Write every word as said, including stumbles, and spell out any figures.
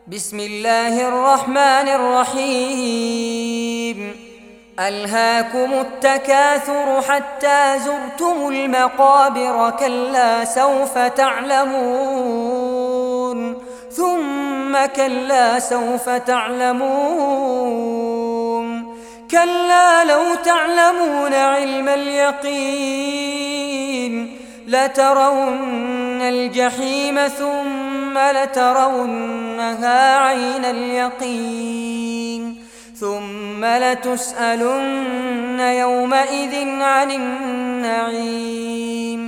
بسم الله الرحمن الرحيم ألهاكم التكاثر حتى زرتم المقابر كلا سوف تعلمون ثم كلا سوف تعلمون كلا لو تعلمون علم اليقين لترون الجحيم ثم لترونها عين اليقين ثم لتسألن يومئذ عن النعيم